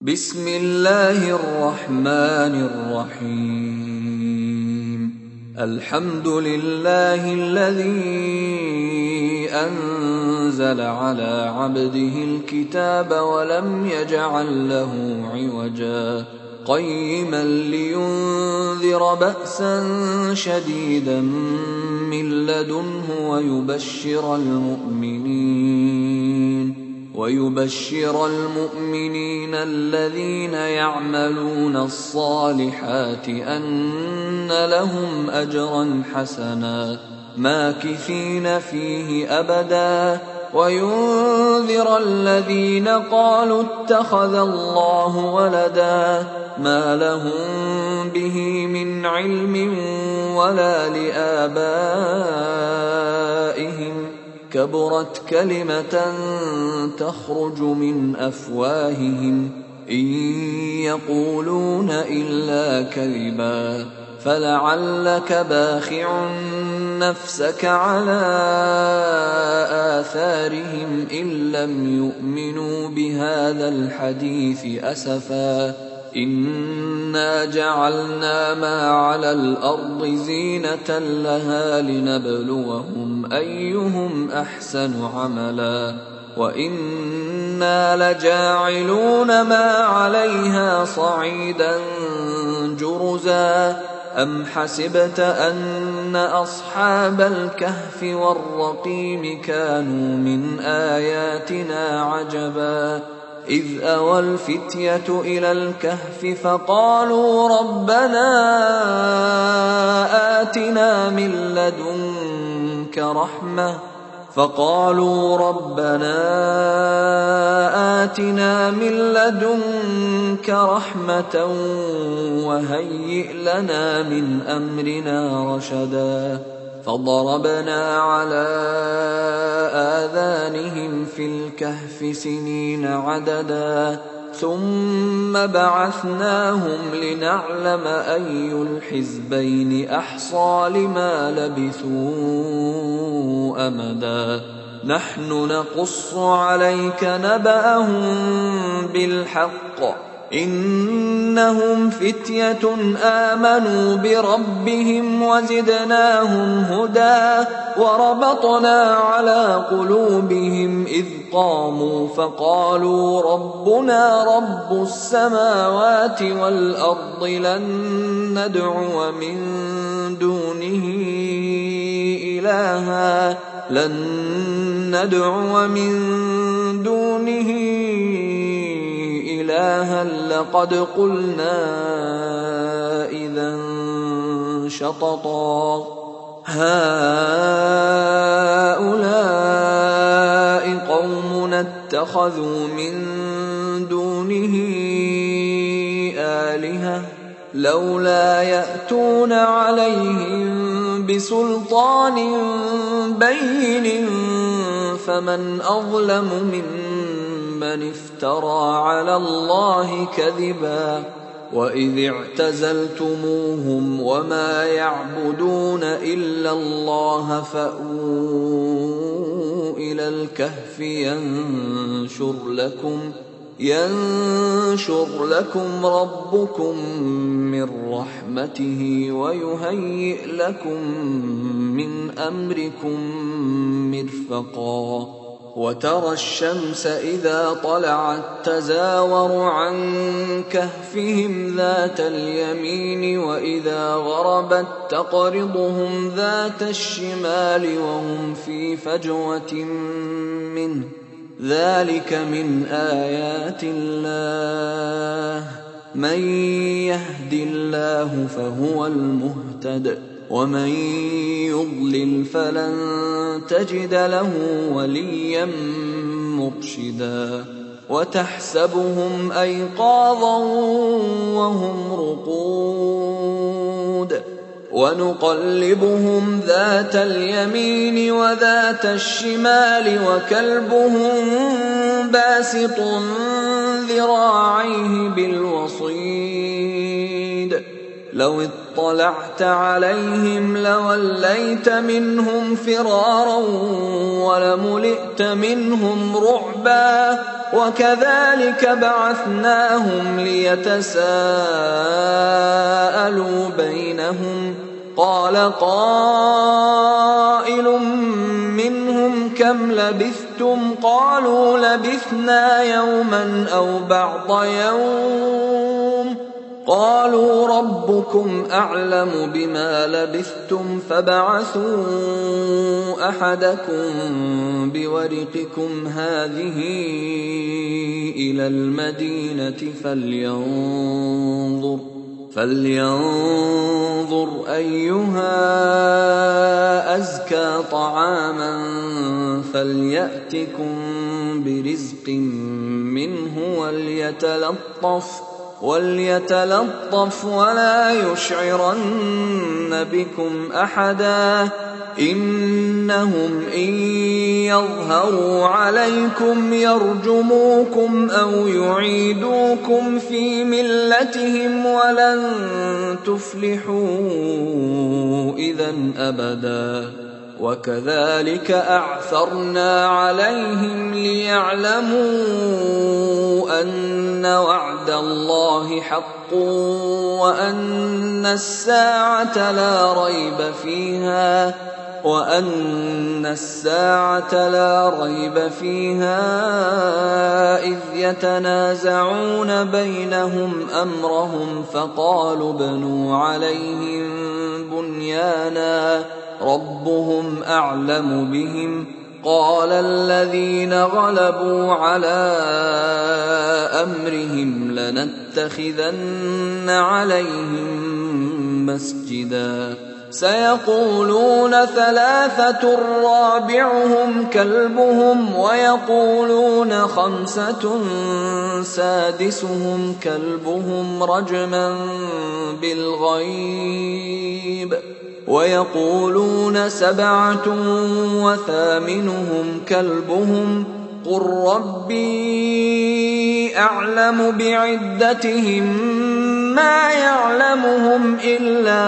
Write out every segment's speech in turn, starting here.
بسم الله الرحمن الرحيم. الحمد لله الذي أنزل على عبده الكتاب ولم يجعل له عوجا قيما لينذر بأسا شديدا من لدنه ويبشر المؤمنين الذين يعملون الصالحات أن لهم أجرا حسنا ماكثين فيه أبدا وينذر الذين قالوا اتخذ الله ولدا ما لهم به من علم ولا لآبائهم كبرت كلمة تخرج من أفواههم إن يقولون إلا كذبا فلعلك باخع نفسك على آثارهم إن لم يؤمنوا بهذا الحديث أسفا إنا جعلنا ما على الأرض زينة لها لنبلوهم أيهم أحسن عملا وإنا لجاعلون ما عليها صعيدا جرزا أم حسبت أن أصحاب الكهف والرقيم كانوا من آياتنا عجبا إذ أوى الفتية إلى الكهف فقالوا ربنا آتنا من لدنك رحمة وهيئ لنا من أمرنا رشدا فضربنا على آذانهم في الكهف سنين عددا ثم بعثناهم لنعلم أي الحزبين أحصى لما لبثوا أمدا نحن نقص عليك نبأهم بالحق إنهم فتية آمنوا بربهم وزدناهم هدى وربطنا على قلوبهم إذ قاموا فقالوا ربنا رب السماوات والأرض لن ندعو من دونه إلها لقد قلنا إذا شططا هؤلاء قومنا اتخذوا من دونه آلهة لولا يأتون عليهم بسلطان بين فمن أظلم ممن افترى على الله كذبا وإذ اعتزلتموهم وما يعبدون إلا الله فأووا إلى الكهف ينشر لكم ربكم من رحمته ويهيئ لكم من أمركم مرفقا وترى الشمس إذا طلعت تزاور عن كهفهم ذات اليمين وإذا غربت تقرضهم ذات الشمال وهم في فجوة منه ذلك من آيات الله من يهد الله فهو المهتد ومن يضلل فلن تجد له وليا مرشدا وتحسبهم أيقاظا وهم رقود ونقلبهم ذات اليمين وذات الشمال وكلبهم باسط ذراعيه بالوصيد لو اطلعت عليهم لوليت منهم فرارا ولملئت منهم رعبا وكذلك بعثناهم ليتساءلوا بينهم قال قائل منهم كم لبثتم قالوا لبثنا يوما أو بعض يوم قالوا ربكم أعلم بما لبثتم فابعثوا أحدكم بورقكم هذه إلى المدينة فلينظر أيها أزكى طعاما فليأتكم برزق منه وليتلطف ولا يشعرن بكم أحدا إنهم إن يظهروا عليكم يرجموكم أو يعيدوكم في ملتهم ولن تفلحوا إذا أبدا وكذلك أعثرنا عليهم ليعلموا أن وعد الله حق وأن الساعة لا ريب فيها إذ يتنازعون بينهم أمرهم فقالوا ابنوا عليهم بنيانا ربهم أعلم بهم قال الذين غلبوا على أمرهم لنتخذن عليهم مسجدا سيقولون ثلاثة رابعهم كلبهم ويقولون خمسة سادسهم كلبهم رجما بالغيب ويقولون سبعة وثامنهم كلبهم قل ربي أعلم بعدتهم ما يعلمهم إلا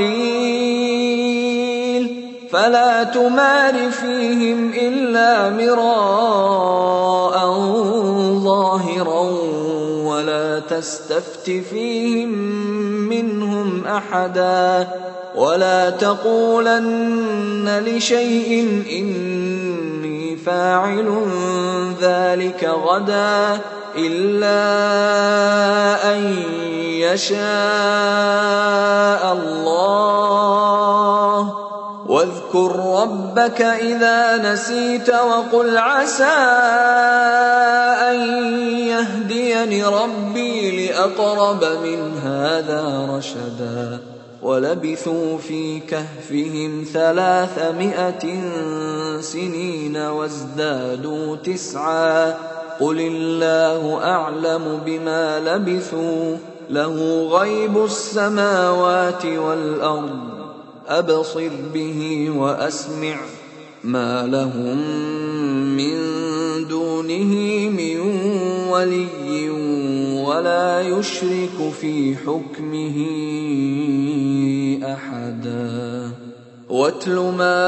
قليل فلا تمار فيهم إلا مراء ظاهرا ولا تستفت فيهم منهم أحدا ولا تقولن لشيء إني فاعل ذلك غدا إلا أن يشاء الله واذكر ربك إذا نسيت وقل عسى أن يهديني ربي لأقرب من هذا رشدا ولبثوا في كهفهم 300 سنين وازدادوا 9 قل الله أعلم بما لبثوا له غيب السماوات والأرض أبصر به وأسمع ما لهم من دونه من ولي ولا يشرك في حكمه أحدا واتل ما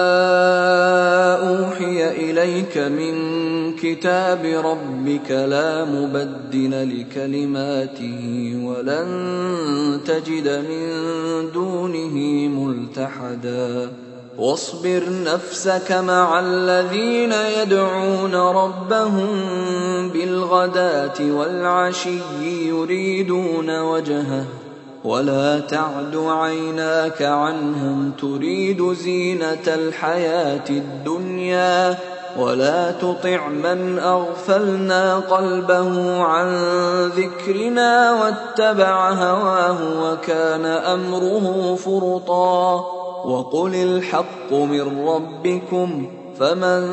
أوحي إليك من كتاب ربك لا مبدل لكلماته ولن تجد من دونه ملتحدا واصبر نفسك مع الذين يدعون ربهم بالغداة والعشي يريدون وجهه ولا تعد عيناك عنهم تريد زينة الحياة الدنيا ولا تطع من أغفلنا قلبه عن ذكرنا واتبع هواه وكان أمره فرطا وقل الحق من ربكم فمن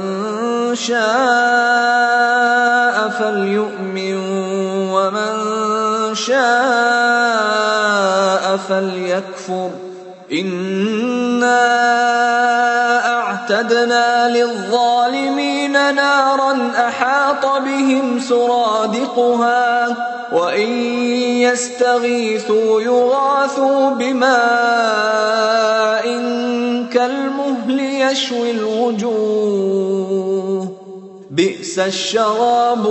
شاء فليؤمن ومن شاء فليكفر إنا أعتدنا للظالمين نارا أحاط بهم سرادقها وإن يستغيثوا يغاثوا بماء كالمهل يشوي الوجوه بئس الشراب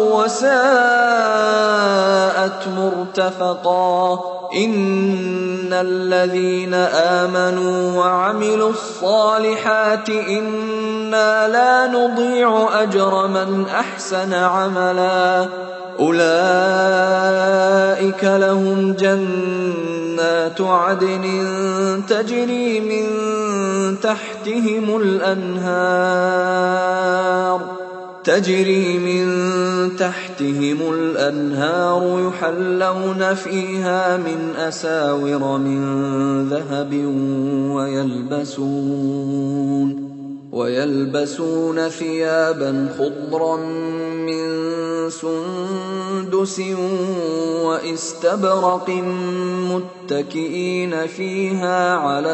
وساءت مرتفقا إن الذين آمنوا وعملوا الصالحات إنا لا نضيع أجر من أحسن عملا أولئك لهم جنات عدن تجري من تحتهم الأنهار يحلون فيها من أساور من ذهب ويلبسون ثيابا خضرا من سندس واستبرق متكئين فيها على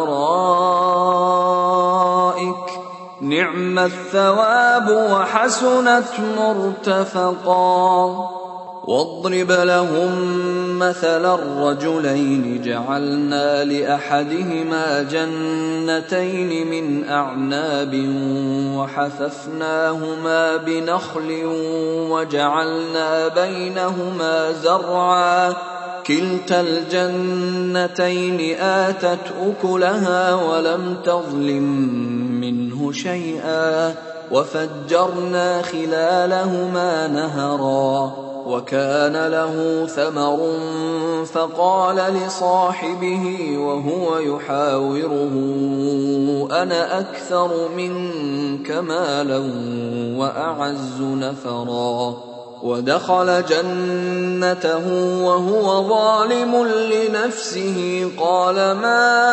الأرائك نعم الثواب وحسنت مرتفقا واضرب لهم مثل الرجلين جعلنا لأحدهما جنتين من أعناب وحففناهما بنخل وجعلنا بينهما زرعا كلتا الجنتين آتت أكلها ولم تظلم منه شيئا وفجرنا خلالهما نهرا وكان له ثمر فقال لصاحبه وهو يحاوره أنا أكثر منك مالا وأعز نفرا ودخل جنته وهو ظالم لنفسه قال ما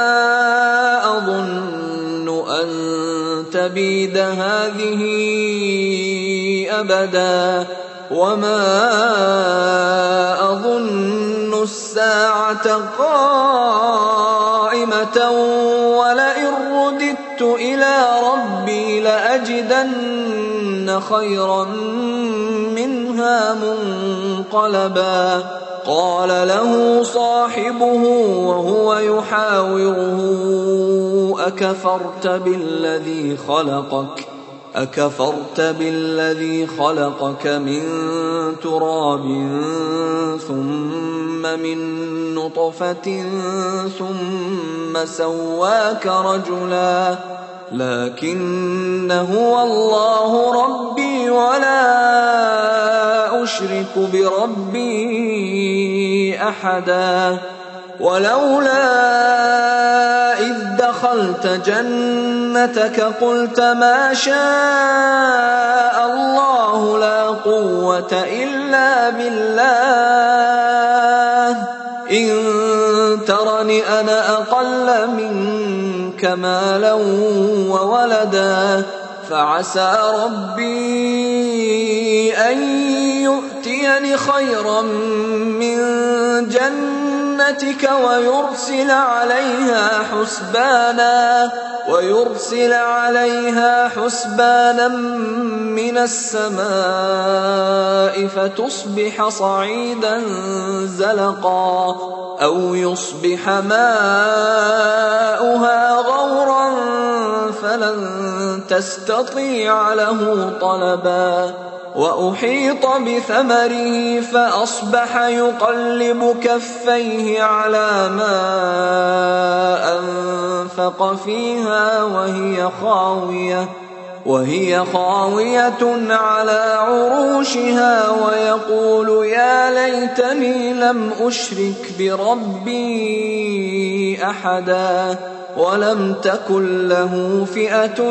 أظن أن تبيد هذه أبدا وما أظن الساعة قائمة ولئن رددت إلى ربي لأجدن خيرا منها منقلبا قال له صاحبه وهو يحاوره أكفرت بالذي خلقك من تراب ثم من نطفة ثم سواك رجلا لكن هو الله ربي ولا أشرك بربي أحدا ولولا إذ دخلت جنتك قلت ما شاء الله لا قوة إلا بالله إن ترني أنا أقل منك مالا وولدا فعسى ربي أن يؤتيني خيرا من جنتك ويرسل عليها حسبانا من السماء فتصبح صعيدا زلقا أو يصبح ماؤها غورا فلن تستطيع له طلبا وأحيط بثمره فأصبح يقلب كفيه على ما أنفق فيها وهي خاوية على عروشها ويقول يا ليتني لم أشرك بربي أحدا ولم تكن له فئة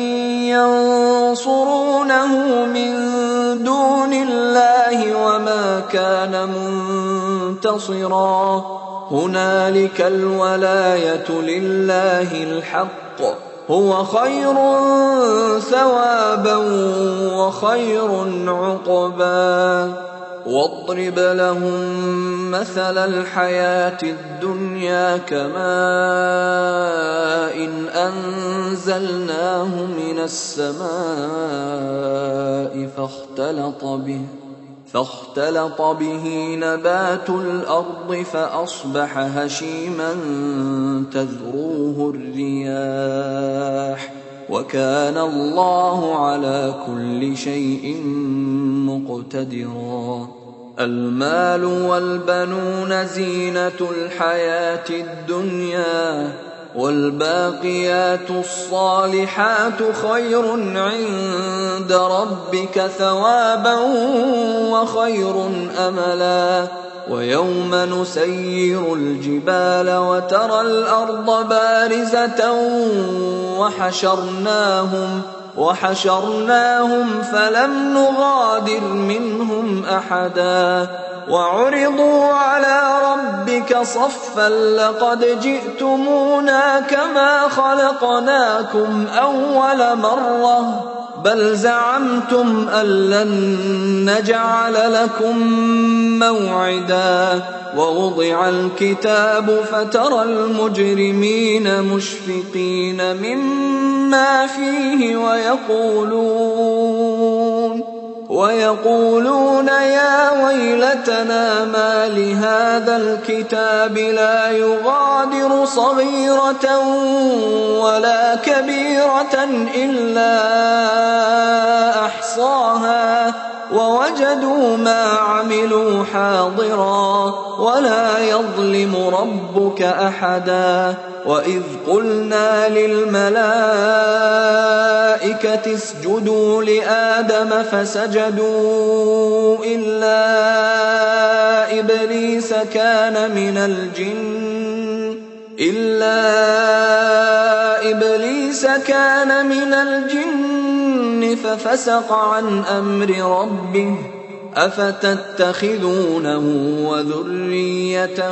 ينصرونه من دون الله وما كان منتصرا هنالك الولاية لله الحق هو خير ثوابا وخير عقبا واضرب لهم مثل الحياة الدنيا كماء أنزلناه من السماء فاختلط به نبات الأرض فأصبح هشيما تذروه الرياح وكان الله على كل شيء مقتدرا. المال والبنون زينة الحياة الدنيا والباقيات الصالحات خير عند ربك ثوابا وخير أملا. ويوم نسير الجبال وترى الأرض بارزة وحشرناهم فلم نغادر منهم أحدا وعرضوا على ربك صفا لقد جئتمونا كما خلقناكم أول مرة بل زعمتم أن لن نجعل لكم موعدا. ووضع الكتاب فترى المجرمين مشفقين مما فيه ويقولون يا ويلتنا ما لهذا الكتاب لا يغادر صغيرة ولا كبيرة إلا أحصاها ووجدوا ما عملوا حاضرا ولا يظلم ربك أحدا. وإذ قلنا للملائكة اسجدوا لآدم فسجدوا إلا إبليس كان من الجن ففسق عن أمر ربه أفتتخذونه وذريته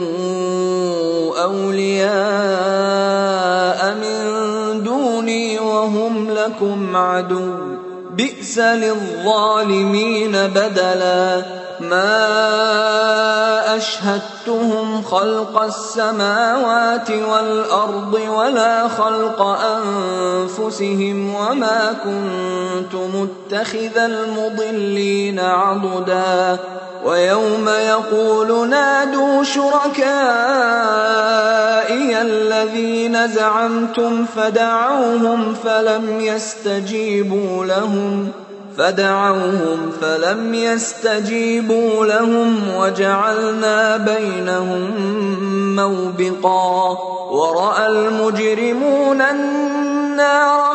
أولياء من دوني وهم لكم عدو بئس للظالمين بدلا. ما أشهدتهم خلق السماوات والأرض ولا خلق أنفسهم وما كنت متخذ المضلين عضدا. ويوم يقول نادوا شركائي الذين زعمتم فدعوهم فلم يستجيبوا لهم وجعلنا بينهم موبقا. ورأى المجرمون النار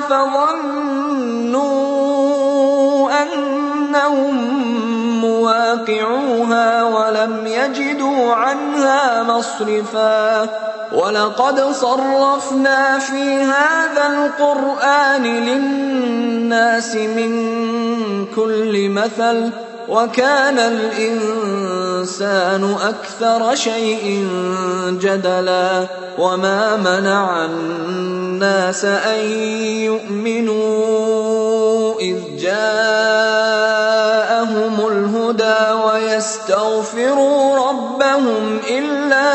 فظنوا أنهم مواقعوها ولم يجدوا عنها مصرفا. ولقد صرفنا في هذا القرآن للناس من كل مثل وكان الإنسان أكثر شيء جدلا. وما منع الناس أن يؤمنوا إذ جاءهم الهدى ويستغفروا ربهم إلا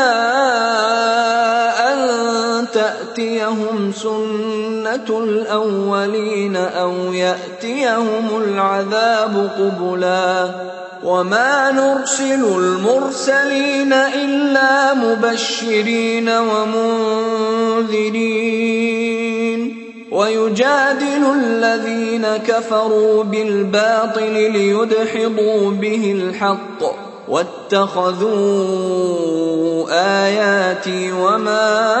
أن تأتيهم سنة الأولين أو يأتيهم العذاب قبلا. وما نرسل المرسلين إلا مبشرين ومنذرين ويجادل الذين كفروا بالباطل ليدحضوا به الحق واتخذوا آياتي وما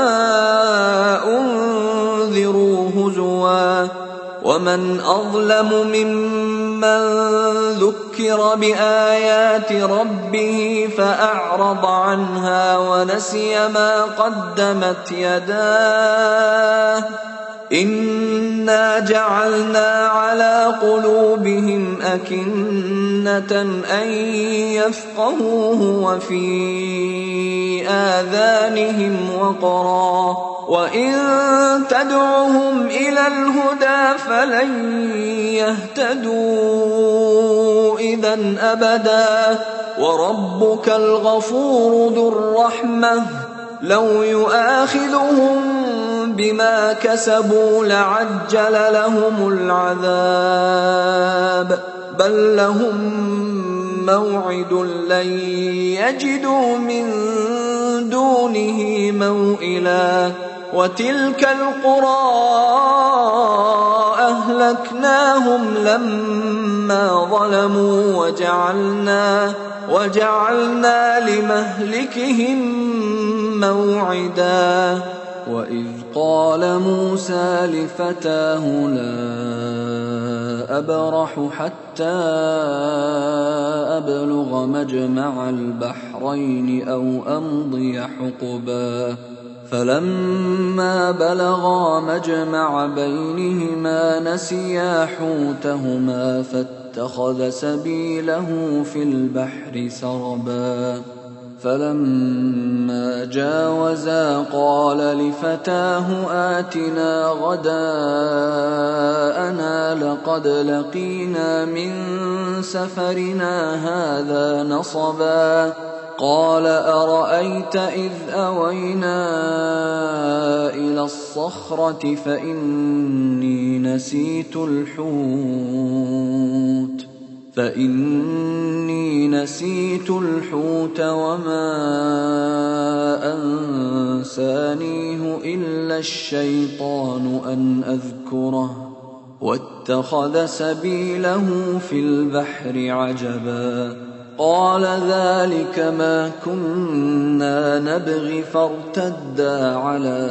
أنذروا هزوا. ومن أظلم ممن ذكر بآيات ربه فأعرض عنها ونسي ما قدمت يداه إنا جعلنا على قلوبهم أكنة أن يفقهوه وفي آذانهم وقرا وإن تدعهم إلى الهدى فلن يهتدوا إذا أبدا. وربك الغفور ذو الرحمة لو يؤاخذهم بما كسبوا لعجل لهم العذاب بل لهم موعد لن يجدوا من دونه موئلا وتلك القرى أهلكناهم لما ظلموا وجعلنا لمهلكهم موعدا وإذ قال موسى لفتاه لا أبرح حتى أبلغ مجمع البحرين أو أمضي حقبا فلما بلغا مجمع بينهما نسيا حوتهما فاتخذ سبيله في البحر سربا فلما جاوزا قال لفتاه آتنا غداءنا لقد لقينا من سفرنا هذا نصبا قال أرأيت إذ أوينا إلى الصخرة فإني نسيت الحوت وما أنسانيه إلا الشيطان أن أذكره واتخذ سبيله في البحر عجبا قال ذلك ما كنا نبغي فارتدا على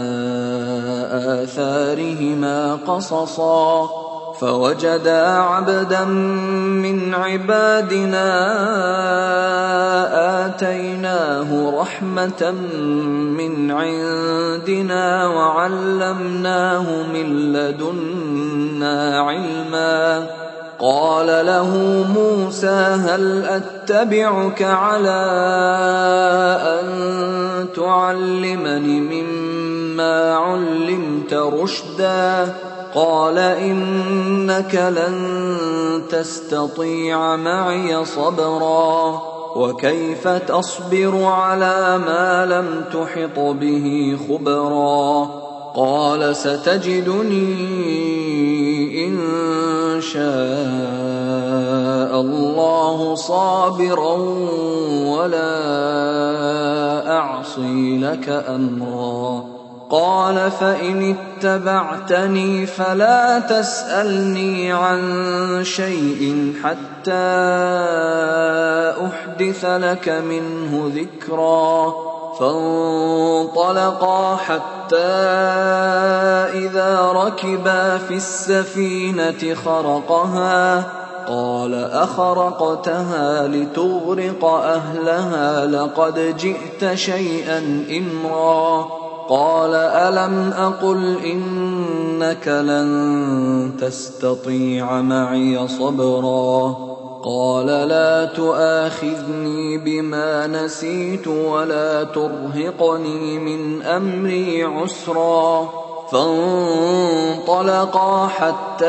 آثارهما قصصا فوجدا عبدا من عبادنا آتيناه رحمة من عندنا وعلمناه من لدنا علما قال له موسى هل أتبعك على أن تعلمني مما علمت رشدا قال إنك لن تستطيع معي صبرا وكيف تصبر على ما لم تحط به خبرا قال ستجدني إن شاء الله صابرا ولا أعصي لك أمرا قال فإن اتبعتني فلا تسألني عن شيء حتى أحدث لك منه ذكرا فانطلقا حتى إذا ركبا في السفينة خرقها قال أخرقتها لتغرق أهلها لقد جئت شيئا إمرا قال ألم أقل إنك لن تستطيع معي صبرا قال لا تؤاخذني بما نسيت ولا ترهقني من أمري عسرا فانطلقا حتى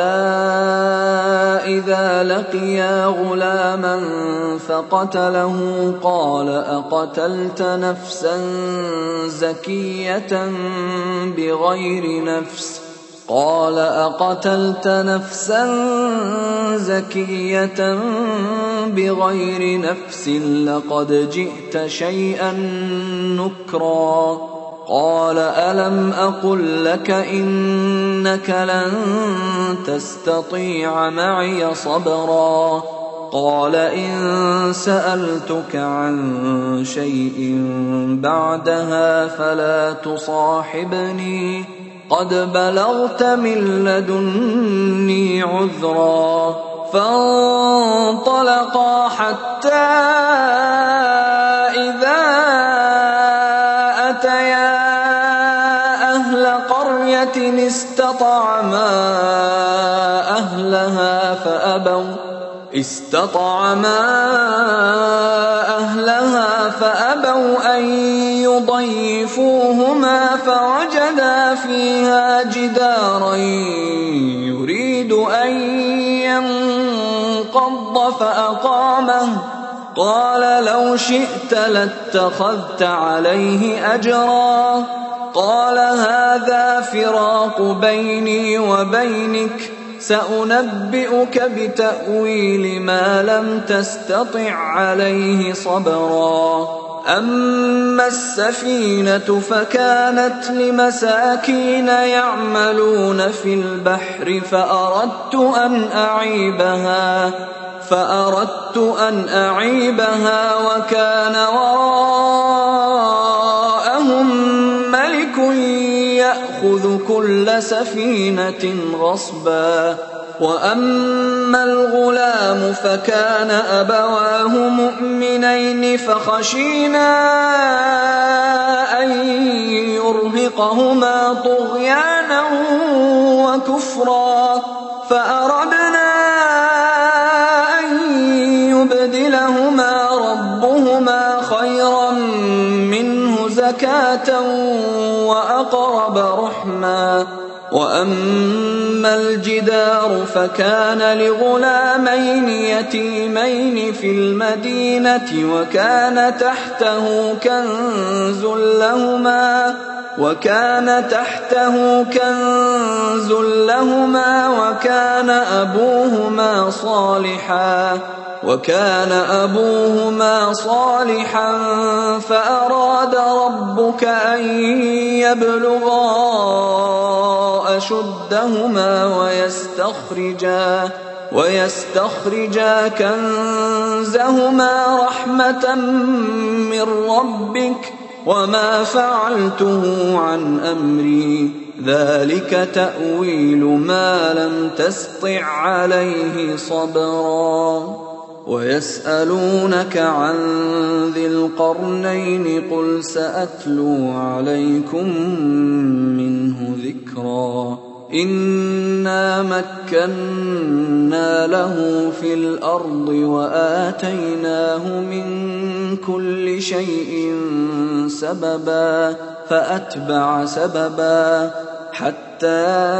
إذا لقيا غلاما فقتله قال أقتلت نفسا زكية بغير نفس لقد جئت شيئا نكرا قال ألم أقل لك إنك لن تستطيع معي صبرا قال إن سألتك عن شيء بعدها فلا تصاحبني قد بلغت من لدني عذرا فانطلقا حتى إذا أتيا أهل قرية استطعما أهلها فأبوا أن يضيفوهما فوجدا فيها جدارا يريد أن ينقض فأقامه قال لو شئت لاتخذت عليه أجرا قال هذا فراق بيني وبينك سأنبئك بتأويل ما لم تستطع عليه صبرا أما السفينة فكانت لمساكين يعملون في البحر فأردت أن أعيبها وكان وراءهم ملك يأخذ كل سفينة غصبا وأما الغلام فكان أبواه مؤمنين فخشينا أن يرهقهما طغيانا وكفرا فأردنا أن يبدلهما ربهما خيرا منه زكاة وأقرب رحما وأما الجدار فكان لغلامين يتيمين في المدينة وكان تحته كنز لهما وكان أبوهما صالحا فأراد ربك أن يبلغا أشدهما ويستخرجا كنزهما رحمة من ربك وما فعلته عن أمري ذلك تأويل ما لم تسطع عليه صبرا ويسألونك عن ذي القرنين قل سأتلو عليكم منه ذكرا إنا مكنا له في الأرض وآتيناه من كل شيء سببا فأتبع سببا حتى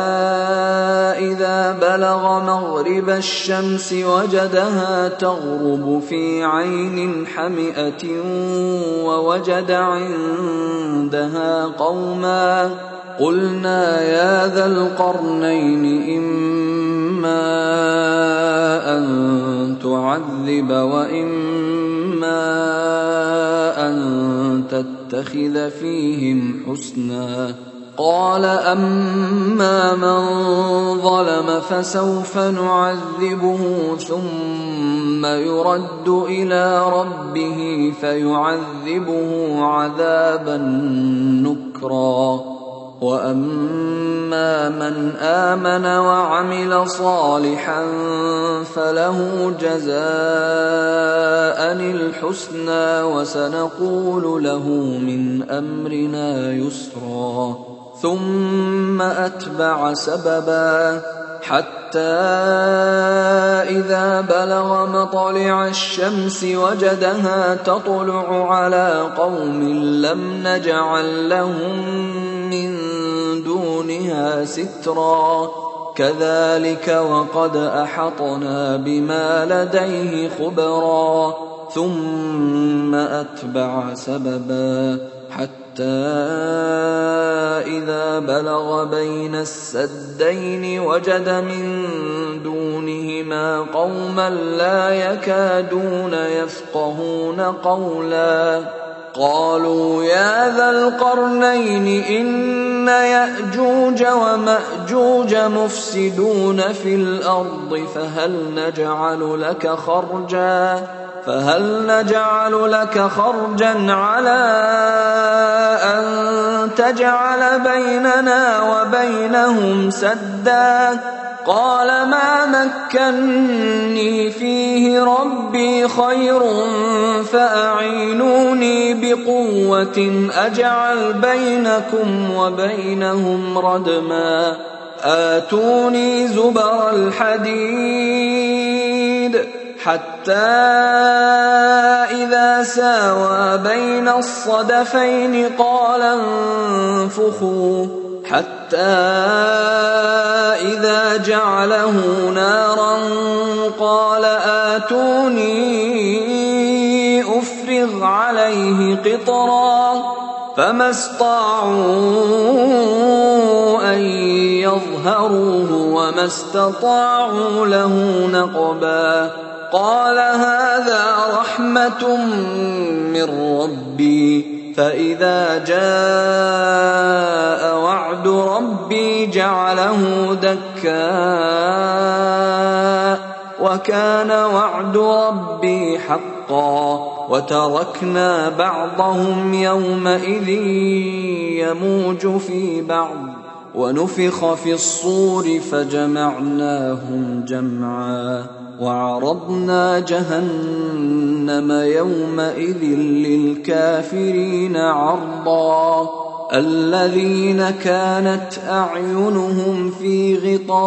إذا بلغ مغرب الشمس وجدها تغرب في عين حمئة ووجد عندها قوما قلنا يا ذا القرنين إما أن تعذب وإما أن تتخذ فيهم حسنا قال أما من ظلم فسوف نعذبه ثم يرد إلى ربه فيعذبه عذابا نكرا وأما من آمن وعمل صالحا فله جزاء الحسنى وسنقول له من أمرنا يسرا ثم أتبع سببا حتى إذا بلغ مطلع الشمس وجدها تطلع على قوم لم نجعل لهم من دونها سترا كذلك وقد أحطنا بما لديه خبرا ثم أتبع سببا حتى إذا بلغ بين السدين وجد من دونهما قوما لا يكادون يفقهون قولا قالوا يا ذا القرنين إن يأجوج ومأجوج مفسدون في الأرض فهل نجعل لك خرجا على أن تجعل بيننا وبينهم سدا قال ما مكني فيه ربي خير فأعينوني بقوة أجعل بينكم وبينهم ردما آتوني زبر الحديد حتى إذا ساوى بين الصدفين قال انفخوا حتى إذا جعله نارا قال آتوني أفرغ عليه قطرا فما استطاعوا أن يظهروه وما استطاعوا له نقبا قال هذا رحمة من ربي فإذا جاء وعد ربي جعله دكا وكان وعد ربي حقا وتركنا بعضهم يومئذ يموج في بعض ونفخ في الصور فجمعناهم جمعا وعرضنا جهنم يومئذ للكافرين عرضا الذين كانت أعينهم في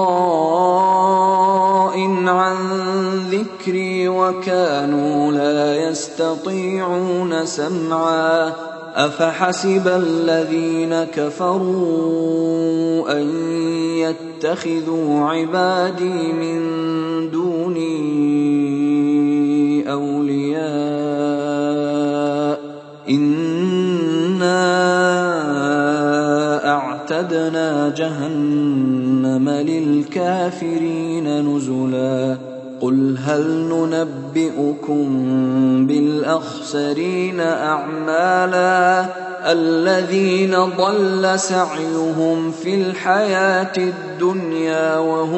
غطاء عن ذكري وكانوا لا يستطيعون سمعا أفحسب الذين كفروا أن يتخذوا عبادي من دوني أولياء إنا أعتدنا جهنم للكافرين نزلا قل هل ننبئكم بالأخسرين أعمالا الذين ضل سعيهم في الحياة الدنيا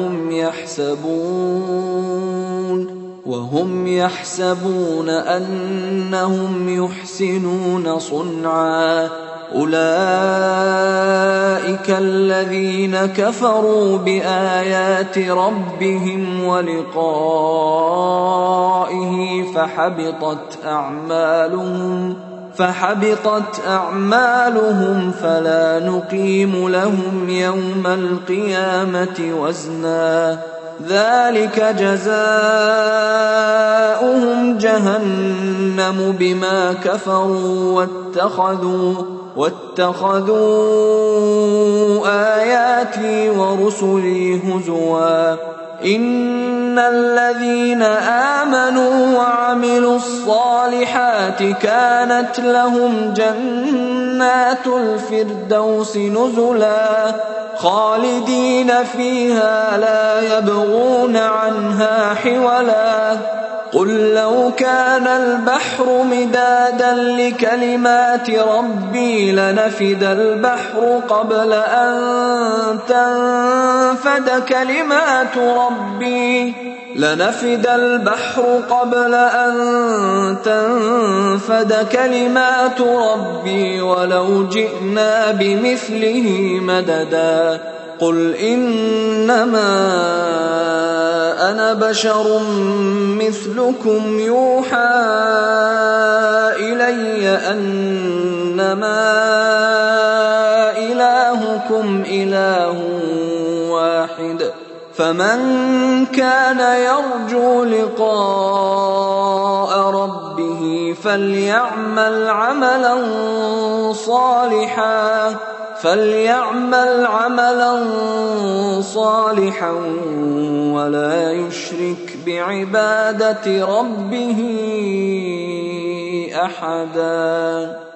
وهم يحسبون أنهم يحسنون صنعا أولئك الذين كفروا بآيات ربهم ولقائه فحبطت أعمالهم فلا نقيم لهم يوم القيامة وزنا ذلك جزاؤهم جهنم بما كفروا واتخذوا آياتي ورسلي هزوا إن الذين آمنوا وعملوا الصالحات كانت لهم جنات الفردوس نزلا خالدين فيها لا يبغون عنها حولا قل لو كان البحر مدادا لكلمات ربي لنفد البحر قبل أن تنفد كلمات ربي ولو جئنا بمثله مددا قل إنما أنا بشر مثلكم يوحى إلي أنما إلهكم إله واحد فمن كان يرجو لقاء ربه فليعمل عملا صالحا ولا يشرك بعبادة ربه أحدا.